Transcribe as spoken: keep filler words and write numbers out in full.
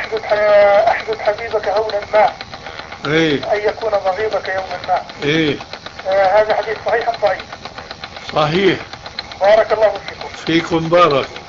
احدث احدث حبيبك هونا ما ايه ان يكون بغيضك يوما ما. ايه آه هذا حديث صحيح ام ضعيف؟ صحيح. بارك الله فيكم. فيكم بارك.